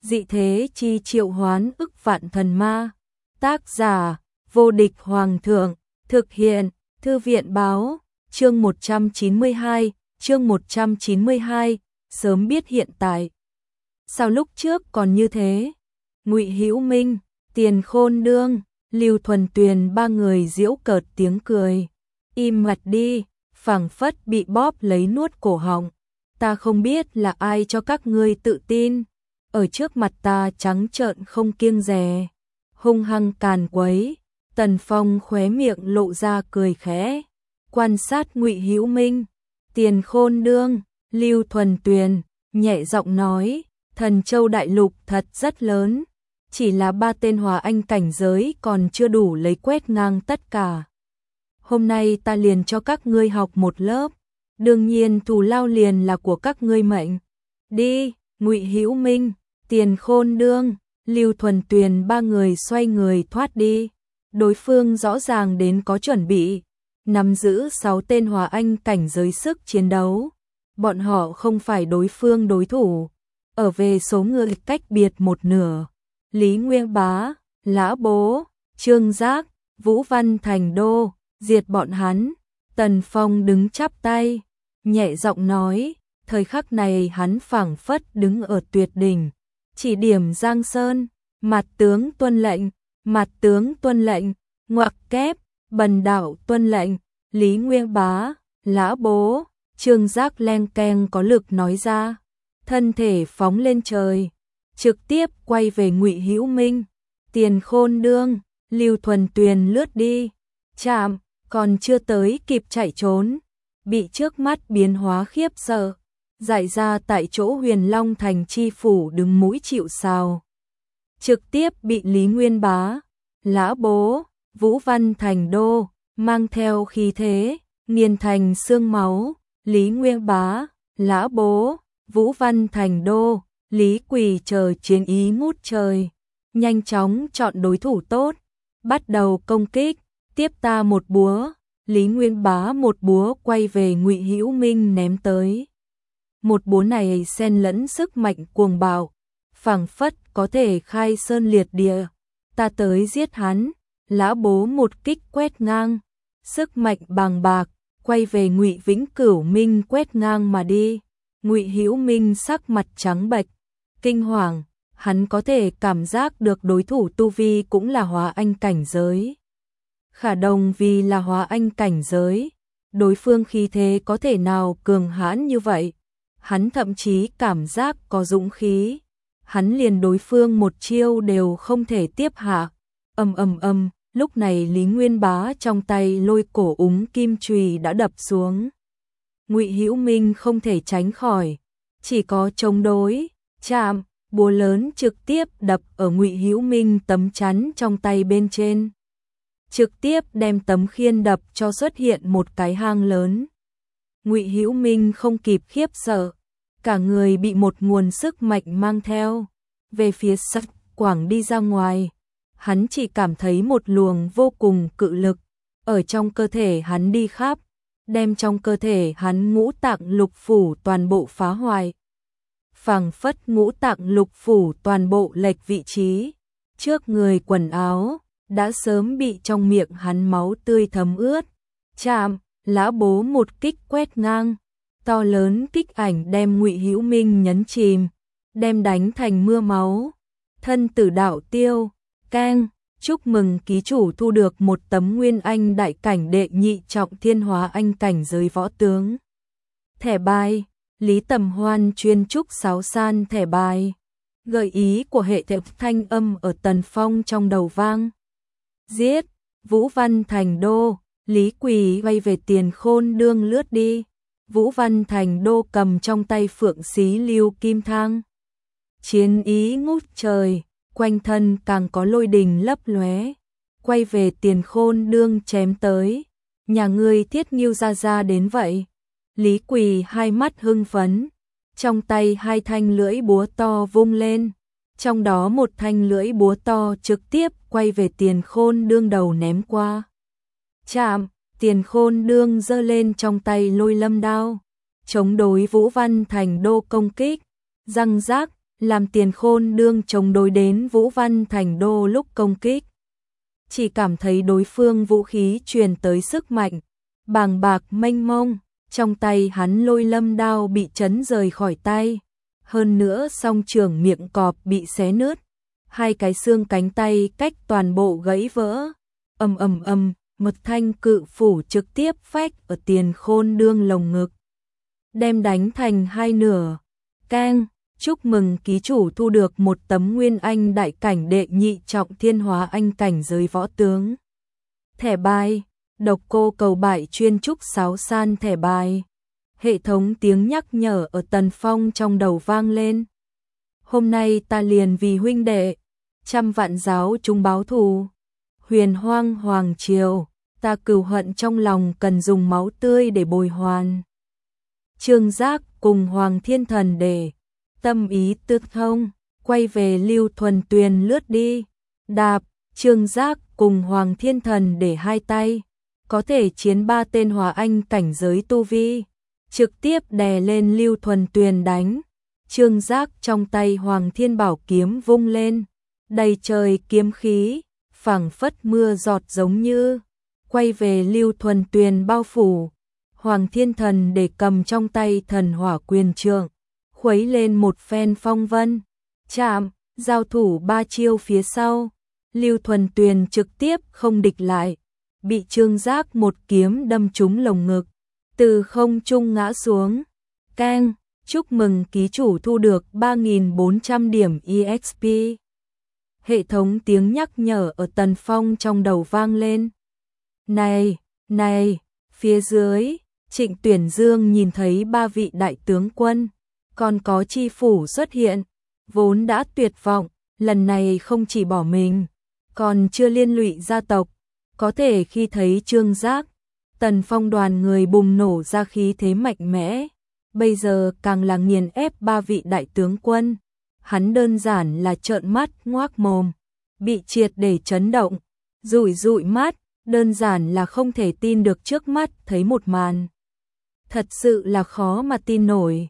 dị thế chi triệu hoán ức vạn thần ma. Tác giả, vô địch hoàng thượng, thực hiện, thư viện báo, chương 192, sớm biết hiện tại. Sao lúc trước còn như thế? Ngụy Hữu Minh, Tiền Khôn Đương, Lưu Thuần Tuyền ba người giễu cợt tiếng cười. Im mặt đi, phảng phất bị bóp lấy nuốt cổ họng. Ta không biết là ai cho các ngươi tự tin. Ở trước mặt ta trắng trợn không kiêng dè, hung hăng càn quấy. Tần Phong khóe miệng lộ ra cười khẽ, quan sát Ngụy Hữu Minh, Tiền Khôn Đương, Lưu Thuần Tuyền, nhẹ giọng nói, Thần Châu đại lục thật rất lớn, chỉ là 3 tên Hòa Anh cảnh giới còn chưa đủ lấy quét ngang tất cả. Hôm nay ta liền cho các ngươi học một lớp, đương nhiên thù lao liền là của các ngươi mệnh. Đi, Ngụy Hữu Minh, Tiền Khôn Đương, Lưu Thuần Tuyền ba người xoay người thoát đi. Đối phương rõ ràng đến có chuẩn bị, nắm giữ 6 tên Hòa Anh cảnh giới sức chiến đấu. Bọn họ không phải đối phương đối thủ. Ở về số người cách biệt một nửa. Lý Nguyên Bá, Lã Bố, Trương Giác, Vũ Văn Thành Đô, diệt bọn hắn. Tần Phong đứng chắp tay, nhẹ giọng nói, thời khắc này hắn phảng phất đứng ở tuyệt đỉnh, chỉ điểm Giang Sơn, mặt tướng tuân lệnh, mặt tướng tuân lệnh, ngoặc kép, bần đạo tuân lệnh. Lý Nguyên Bá, Lã Bố, Trương Giác len keng có lực nói ra, thân thể phóng lên trời, trực tiếp quay về Ngụy Hữu Minh, Tiền Khôn Đương, Lưu Thuần Tuyền lướt đi, chạm, còn chưa tới kịp chạy trốn, bị trước mắt biến hóa khiếp sợ, dại ra tại chỗ Huyền Long Thành chi phủ đứng mũi chịu sào. Trực tiếp bị Lý Nguyên Bá, Lã Bố, Vũ Văn Thành Đô, mang theo khí thế, nghiền thành xương máu. Lý Nguyên Bá, Lã Bố, Vũ Văn Thành Đô, Lý Quỳ chờ chiến ý ngút trời, nhanh chóng chọn đối thủ tốt, bắt đầu công kích, tiếp ta một búa. Lý Nguyên Bá một búa quay về Ngụy Hữu Minh ném tới. Một búa này xen lẫn sức mạnh cuồng bạo, phảng phất có thể khai sơn liệt địa, ta tới giết hắn. Lã Bố một kích quét ngang, sức mạnh bàng bạc, quay về Ngụy Vĩnh Cửu Minh quét ngang mà đi. Ngụy Hữu Minh sắc mặt trắng bệch, kinh hoàng, hắn có thể cảm giác được đối thủ tu vi cũng là Hóa Anh cảnh giới. Khả Đồng vì là Hóa Anh cảnh giới, đối phương khí thế có thể nào cường hãn như vậy? Hắn thậm chí cảm giác có dũng khí, hắn liền đối phương một chiêu đều không thể tiếp hạ. Lúc này Lý Nguyên Bá trong tay lôi cổ úng kim chùy đã đập xuống. Ngụy Hữu Minh không thể tránh khỏi, chỉ có chống đối, chạm, búa lớn trực tiếp đập ở Ngụy Hữu Minh tấm chắn trong tay bên trên. Trực tiếp đem tấm khiên đập cho xuất hiện một cái hang lớn. Ngụy Hữu Minh không kịp khiếp sợ, cả người bị một nguồn sức mạnh mang theo, về phía sắc quảng đi ra ngoài. Hắn chỉ cảm thấy một luồng vô cùng cự lực ở trong cơ thể hắn đi khắp, đem trong cơ thể hắn ngũ tạng lục phủ toàn bộ phá hoại. Phảng phất ngũ tạng lục phủ toàn bộ lệch vị trí, trước người quần áo đã sớm bị trong miệng hắn máu tươi thấm ướt. Chạm, Lã Bố một kích quét ngang, to lớn kích ảnh đem Ngụy Hữu Minh nhấn chìm, đem đánh thành mưa máu. Thân tử đạo tiêu, keng, chúc mừng ký chủ thu được một tấm Nguyên Anh đại cảnh đệ nhị trọng thiên Hóa Anh cảnh giới võ tướng. Thẻ bài, Lý Tầm Hoan chuyên trúc sáo san thẻ bài. Gợi ý của hệ thống thanh âm ở Tần Phong trong đầu vang. Giết, Vũ Văn Thành Đô, Lý Quỳ quay về Tiền Khôn Đương lướt đi. Vũ Văn Thành Đô cầm trong tay phượng xí lưu kim thang. Chiến ý ngút trời, quanh thân càng có lôi đình lấp lóe, quay về Tiền Khôn Đương chém tới. Nhà ngươi Thiết Nghiêu ra đến vậy. Lý Quỳ hai mắt hưng phấn, trong tay hai thanh lưỡi búa to vung lên, trong đó một thanh lưỡi búa to trực tiếp quay về Tiền Khôn Đương đầu ném qua. Chạm, Tiền Khôn Đương giơ lên trong tay lôi lâm đao, chống đối Vũ Văn Thành Đô công kích. Răng rác, làm Tiền Khôn Đương chống đối đến Vũ Văn Thành Đô lúc công kích. Chỉ cảm thấy đối phương vũ khí truyền tới sức mạnh, bàng bạc mênh mông, trong tay hắn Lôi Lâm đao bị chấn rời khỏi tay. Hơn nữa song trường miệng cọp bị xé nứt, hai cái xương cánh tay cách toàn bộ gãy vỡ. Ầm ầm ầm, một thanh cự phủ trực tiếp phách ở Tiền Khôn Đương lồng ngực, đem đánh thành hai nửa. Keng, chúc mừng ký chủ thu được một tấm Nguyên Anh đại cảnh đệ nhị trọng Thiên Hóa Anh cảnh giới võ tướng. Thẻ bài, Độc Cô Cầu Bại chuyên trúc sáo san thẻ bài. Hệ thống tiếng nhắc nhở ở Tần Phong trong đầu vang lên. Hôm nay ta liền vì huynh đệ, trăm vạn giáo chúng báo thù. Huyền Hoang Hoàng Triều, ta cừu hận trong lòng cần dùng máu tươi để bồi hoàn. Trương Giác cùng Hoàng Thiên Thần để tâm ý tương thông, quay về Lưu Thuần Tuyền lướt đi. Đạp, Trương Giác cùng Hoàng Thiên Thần để hai tay, có thể chiến 3 tên Hóa Anh cảnh giới tu vi, trực tiếp đè lên Lưu Thuần Tuyền đánh. Trương Giác trong tay Hoàng Thiên Bảo kiếm vung lên, đầy trời kiếm khí, phảng phất mưa giọt giống như, quay về Lưu Thuần Tuyền bao phủ. Hoàng Thiên Thần để cầm trong tay Thần Hỏa Quyền trượng, khuấy lên một phen phong vân, chạm, giao thủ 3 chiêu phía sau, Lưu Thuần Tuyền trực tiếp không địch lại, bị Trương Giác một kiếm đâm trúng lồng ngực, từ không trung ngã xuống. Keng, chúc mừng ký chủ thu được 3.400 điểm EXP. Hệ thống tiếng nhắc nhở ở Tần Phong trong đầu vang lên. Này, phía dưới, Trịnh Tuyển Dương nhìn thấy 3 vị đại tướng quân, còn có chi phủ xuất hiện, vốn đã tuyệt vọng, lần này không chỉ bỏ mình, còn chưa liên lụy gia tộc, có thể khi thấy Trương Giác, Tần Phong đoàn người bùng nổ ra khí thế mạnh mẽ, bây giờ càng là nghiền ép 3 vị đại tướng quân, hắn đơn giản là trợn mắt ngoác mồm, bị triệt để chấn động, dụi mắt, đơn giản là không thể tin được trước mắt thấy một màn. Thật sự là khó mà tin nổi.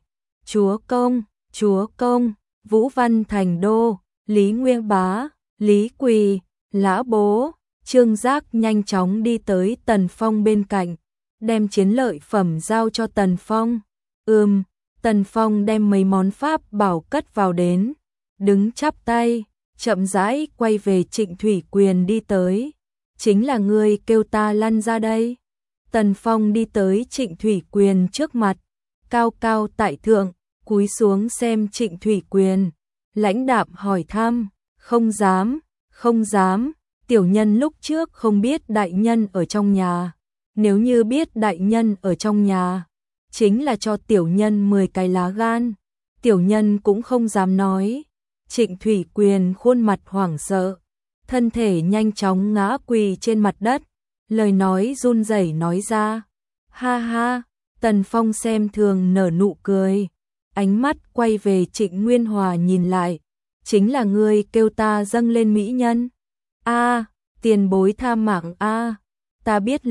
Chúa công, Vũ Văn Thành Đô, Lý Nguyên Bá, Lý Quỳ, Lã Bố, Trương Giác nhanh chóng đi tới Tần Phong bên cạnh, đem chiến lợi phẩm giao cho Tần Phong. Tần Phong đem mấy món pháp bảo cất vào đến, đứng chắp tay, chậm rãi quay về Trịnh Thủy Quyền đi tới. Chính là ngươi kêu ta lăn ra đây. Tần Phong đi tới Trịnh Thủy Quyền trước mặt, cao cao tại thượng, cúi xuống xem Trịnh Thủy Quyền, lãnh đạm hỏi thăm, không dám, tiểu nhân lúc trước không biết đại nhân ở trong nhà, nếu như biết đại nhân ở trong nhà, chính là cho tiểu nhân 10 cái lá gan, tiểu nhân cũng không dám nói. Trịnh Thủy Quyền khuôn mặt hoảng sợ, thân thể nhanh chóng ngã quỳ trên mặt đất, lời nói run rẩy nói ra. Ha ha, Tần Phong xem thường nở nụ cười, ánh mắt quay về Trịnh Nguyên Hòa nhìn lại, chính là ngươi kêu ta dâng lên mỹ nhân. Tiền bối tha mạng ta biết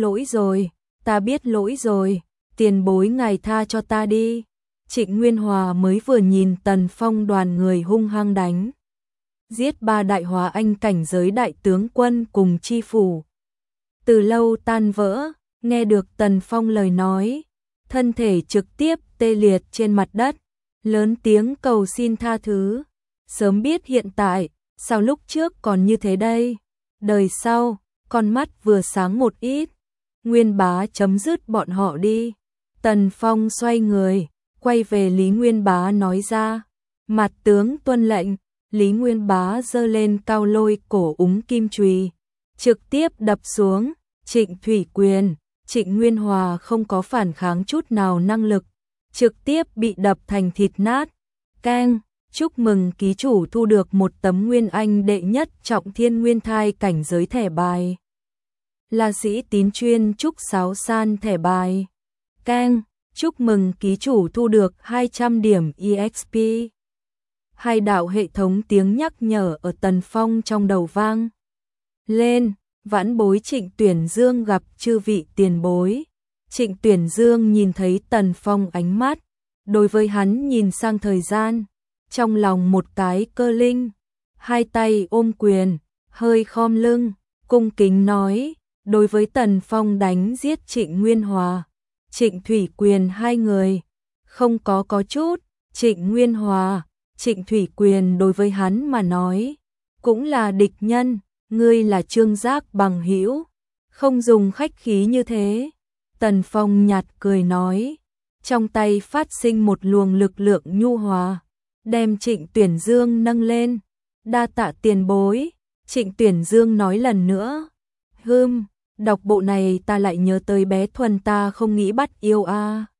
lỗi rồi, tiền bối ngài tha cho ta đi. Trịnh Nguyên Hòa mới vừa nhìn Tần Phong đoàn người hung hăng đánh, giết 3 đại Hóa Anh cảnh giới đại tướng quân cùng chi phủ. Từ lâu tan vỡ, nghe được Tần Phong lời nói, thân thể trực tiếp tê liệt trên mặt đất, lớn tiếng cầu xin tha thứ. Sớm biết hiện tại, sao lúc trước còn như thế đây? Đời sau, con mắt vừa sáng một ít. Nguyên Bá chấm dứt bọn họ đi. Tần Phong xoay người, quay về Lý Nguyên Bá nói ra. Mặt tướng tuân lệnh. Lý Nguyên Bá giơ lên cao lôi cổ úng kim chùy, trực tiếp đập xuống. Trịnh Thủy Quyền, Trịnh Nguyên Hòa không có phản kháng chút nào năng lực, trực tiếp bị đập thành thịt nát. Keng, chúc mừng ký chủ thu được một tấm Nguyên Anh đệ nhất trọng Thiên Nguyên Thai cảnh giới thẻ bài. Là sĩ tín chuyên trúc sáo san thẻ bài. Keng, chúc mừng ký chủ thu được 200 điểm EXP. Hai đạo hệ thống tiếng nhắc nhở ở Tần Phong trong đầu vang lên. Vãn bối Trịnh Tuyển Dương gặp chư vị tiền bối. Trịnh Tuyển Dương nhìn thấy Tần Phong ánh mắt, đối với hắn nhìn sang thời gian, trong lòng một cái cơ linh, hai tay ôm quyền, hơi khom lưng, cung kính nói, đối với Tần Phong đánh giết Trịnh Nguyên Hòa, Trịnh Thủy Quyền hai người, không có chút, Trịnh Nguyên Hòa, Trịnh Thủy Quyền đối với hắn mà nói, cũng là địch nhân, ngươi là Trương Giác bằng hữu, không dùng khách khí như thế. Tần Phong nhạt cười nói, trong tay phát sinh một luồng lực lượng nhu hòa, đem Trịnh Tuyển Dương nâng lên, đa tạ tiền bối. Trịnh Tuyển Dương nói lần nữa, đọc bộ này ta lại nhớ tới bé Thuần ta không nghĩ bắt yêu a.